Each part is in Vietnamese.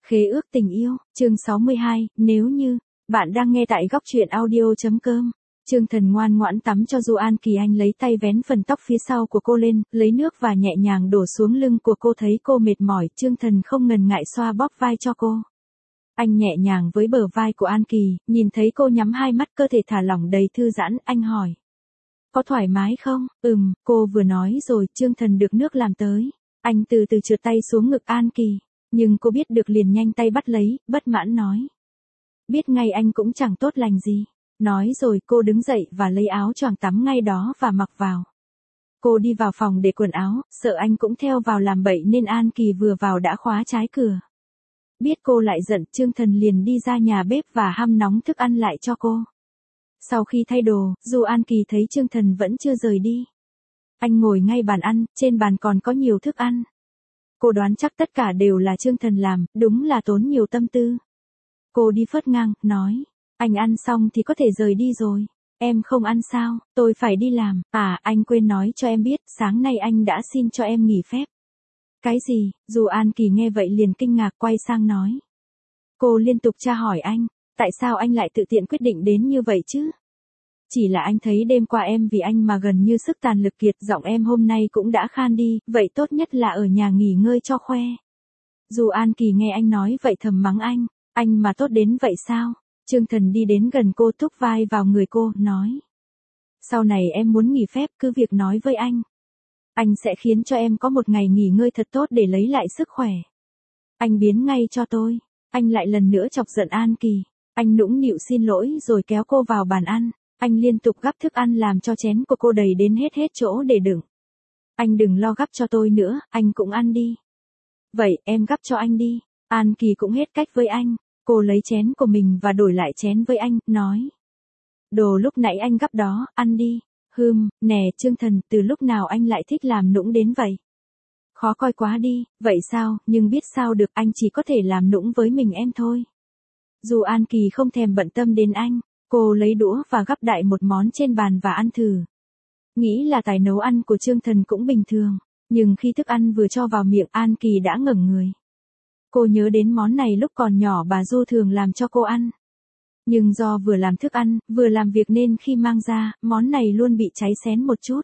Khế ước tình yêu, chương 62, nếu như, bạn đang nghe tại góc truyện audio.com. Trương Thần ngoan ngoãn tắm cho Du An Kỳ. Anh lấy tay vén phần tóc phía sau của cô lên, lấy nước và nhẹ nhàng đổ xuống lưng của cô. Thấy cô mệt mỏi, Trương Thần không ngần ngại xoa bóp vai cho cô. Anh nhẹ nhàng với bờ vai của An Kỳ, nhìn thấy cô nhắm hai mắt, cơ thể thả lỏng đầy thư giãn, anh hỏi. Có thoải mái không? Cô vừa nói rồi. Trương Thần được nước làm tới. Anh từ từ trượt tay xuống ngực An Kỳ. Nhưng cô biết được liền nhanh tay bắt lấy, bất mãn nói. Biết ngay anh cũng chẳng tốt lành gì. Nói rồi cô đứng dậy và lấy áo choàng tắm ngay đó và mặc vào. Cô đi vào phòng để quần áo, sợ anh cũng theo vào làm bậy nên An Kỳ vừa vào đã khóa trái cửa. Biết cô lại giận, Trương Thần liền đi ra nhà bếp và hâm nóng thức ăn lại cho cô. Sau khi thay đồ, Du An Kỳ thấy Trương Thần vẫn chưa rời đi. Anh ngồi ngay bàn ăn, trên bàn còn có nhiều thức ăn. Cô đoán chắc tất cả đều là Trương Thần làm, đúng là tốn nhiều tâm tư. Cô đi phớt ngang, nói, anh ăn xong thì có thể rời đi rồi. Em không ăn sao, tôi phải đi làm. À, anh quên nói cho em biết, sáng nay anh đã xin cho em nghỉ phép. Cái gì? Du An Kỳ nghe vậy liền kinh ngạc, quay sang nói. Cô liên tục tra hỏi anh, tại sao anh lại tự tiện quyết định đến như vậy chứ? Chỉ là anh thấy đêm qua em vì anh mà gần như sức tàn lực kiệt, giọng em hôm nay cũng đã khan đi, vậy tốt nhất là ở nhà nghỉ ngơi cho khoe. Du An Kỳ nghe anh nói vậy thầm mắng anh mà tốt đến vậy sao? Trương Thần đi đến gần cô, thúc vai vào người cô, nói. Sau này em muốn nghỉ phép cứ việc nói với anh. Anh sẽ khiến cho em có một ngày nghỉ ngơi thật tốt để lấy lại sức khỏe. Anh biến ngay cho tôi. Anh lại lần nữa chọc giận An Kỳ. Anh nũng nịu xin lỗi rồi kéo cô vào bàn ăn. Anh liên tục gắp thức ăn làm cho chén của cô đầy đến hết chỗ để đựng. Anh đừng lo gắp cho tôi nữa, anh cũng ăn đi. Vậy em gắp cho anh đi. An Kỳ cũng hết cách với anh. Cô lấy chén của mình và đổi lại chén với anh, nói. Đồ lúc nãy anh gắp đó, ăn đi. Nè Trương Thần, từ lúc nào anh lại thích làm nũng đến vậy? Khó coi quá đi, vậy sao, nhưng biết sao được, anh chỉ có thể làm nũng với mình em thôi. Dù An Kỳ không thèm bận tâm đến anh, cô lấy đũa và gắp đại một món trên bàn và ăn thử. Nghĩ là tài nấu ăn của Trương Thần cũng bình thường, nhưng khi thức ăn vừa cho vào miệng An Kỳ đã ngẩng người. Cô nhớ đến món này lúc còn nhỏ bà Du thường làm cho cô ăn. Nhưng do vừa làm thức ăn, vừa làm việc nên khi mang ra, món này luôn bị cháy xén một chút.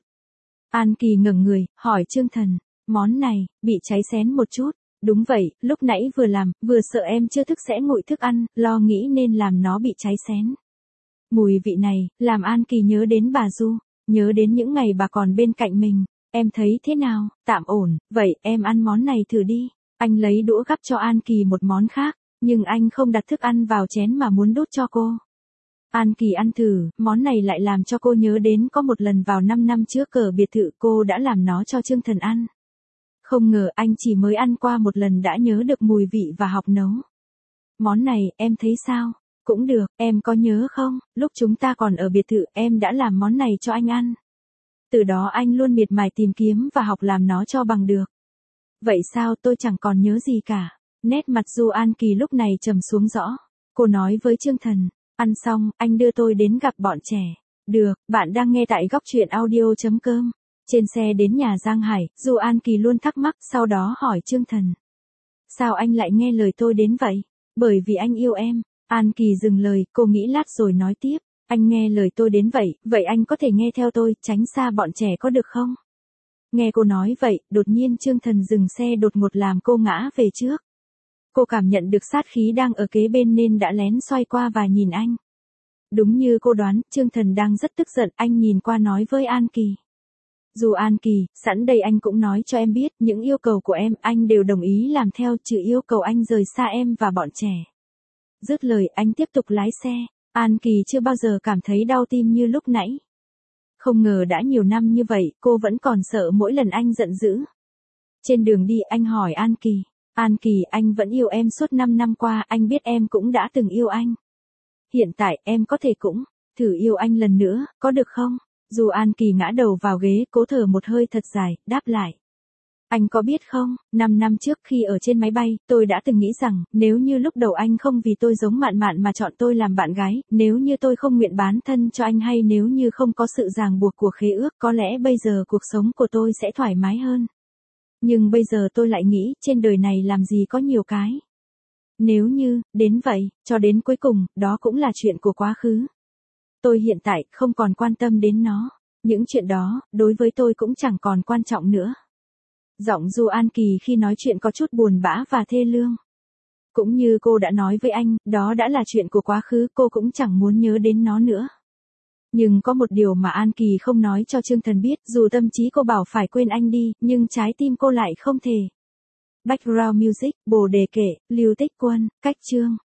An Kỳ ngẩng người, hỏi Trương Thần, món này, bị cháy xén một chút. Đúng vậy, lúc nãy vừa làm, vừa sợ em chưa thức sẽ nguội thức ăn, lo nghĩ nên làm nó bị cháy xén. Mùi vị này, làm An Kỳ nhớ đến bà Du, nhớ đến những ngày bà còn bên cạnh mình. Em thấy thế nào? Tạm ổn, vậy em ăn món này thử đi. Anh lấy đũa gắp cho An Kỳ một món khác, nhưng anh không đặt thức ăn vào chén mà muốn đút cho cô. An Kỳ ăn thử, món này lại làm cho cô nhớ đến có một lần vào 5 năm trước ở biệt thự cô đã làm nó cho Trương Thần ăn. Không ngờ anh chỉ mới ăn qua một lần đã nhớ được mùi vị và học nấu. Món này, em thấy sao? Cũng được, em có nhớ không, lúc chúng ta còn ở biệt thự em đã làm món này cho anh ăn. Từ đó anh luôn miệt mài tìm kiếm và học làm nó cho bằng được. Vậy sao tôi chẳng còn nhớ gì cả. Nét mặt Du An Kỳ lúc này trầm xuống rõ. Cô nói với Trương Thần, ăn xong, anh đưa tôi đến gặp bọn trẻ. Được, bạn đang nghe tại góc truyện audio.com. Trên xe đến nhà Giang Hải, Du An Kỳ luôn thắc mắc, sau đó hỏi Trương Thần. Sao anh lại nghe lời tôi đến vậy? Bởi vì anh yêu em. An Kỳ dừng lời, cô nghĩ lát rồi nói tiếp. Anh nghe lời tôi đến vậy, vậy anh có thể nghe theo tôi, tránh xa bọn trẻ có được không? Nghe cô nói vậy, đột nhiên Trương Thần dừng xe đột ngột làm cô ngã về trước. Cô cảm nhận được sát khí đang ở kế bên nên đã lén xoay qua và nhìn anh. Đúng như cô đoán, Trương Thần đang rất tức giận, anh nhìn qua nói với An Kỳ. Dù An Kỳ, sẵn đây anh cũng nói cho em biết, những yêu cầu của em, anh đều đồng ý làm theo, trừ yêu cầu anh rời xa em và bọn trẻ. Dứt lời, anh tiếp tục lái xe. An Kỳ chưa bao giờ cảm thấy đau tim như lúc nãy. Không ngờ đã nhiều năm như vậy, cô vẫn còn sợ mỗi lần anh giận dữ. Trên đường đi anh hỏi An Kỳ. An Kỳ, anh vẫn yêu em suốt 5 năm qua, anh biết em cũng đã từng yêu anh. Hiện tại, em có thể cũng thử yêu anh lần nữa, có được không? Dù An Kỳ ngã đầu vào ghế, cố thở một hơi thật dài, đáp lại. Anh có biết không, 5 năm trước khi ở trên máy bay, tôi đã từng nghĩ rằng, nếu như lúc đầu anh không vì tôi giống Mạn Mạn mà chọn tôi làm bạn gái, nếu như tôi không nguyện bán thân cho anh hay nếu như không có sự ràng buộc của khế ước, có lẽ bây giờ cuộc sống của tôi sẽ thoải mái hơn. Nhưng bây giờ tôi lại nghĩ, trên đời này làm gì có nhiều cái. Nếu như, đến vậy, cho đến cuối cùng, đó cũng là chuyện của quá khứ. Tôi hiện tại không còn quan tâm đến nó. Những chuyện đó, đối với tôi cũng chẳng còn quan trọng nữa. Giọng Du An Kỳ khi nói chuyện có chút buồn bã và thê lương. Cũng như cô đã nói với anh, đó đã là chuyện của quá khứ, cô cũng chẳng muốn nhớ đến nó nữa. Nhưng có một điều mà An Kỳ không nói cho Chương Thần biết, dù tâm trí cô bảo phải quên anh đi, nhưng trái tim cô lại không thể. Background music, Bồ Đề Kể, Lưu Tích Quân, Cách Chương.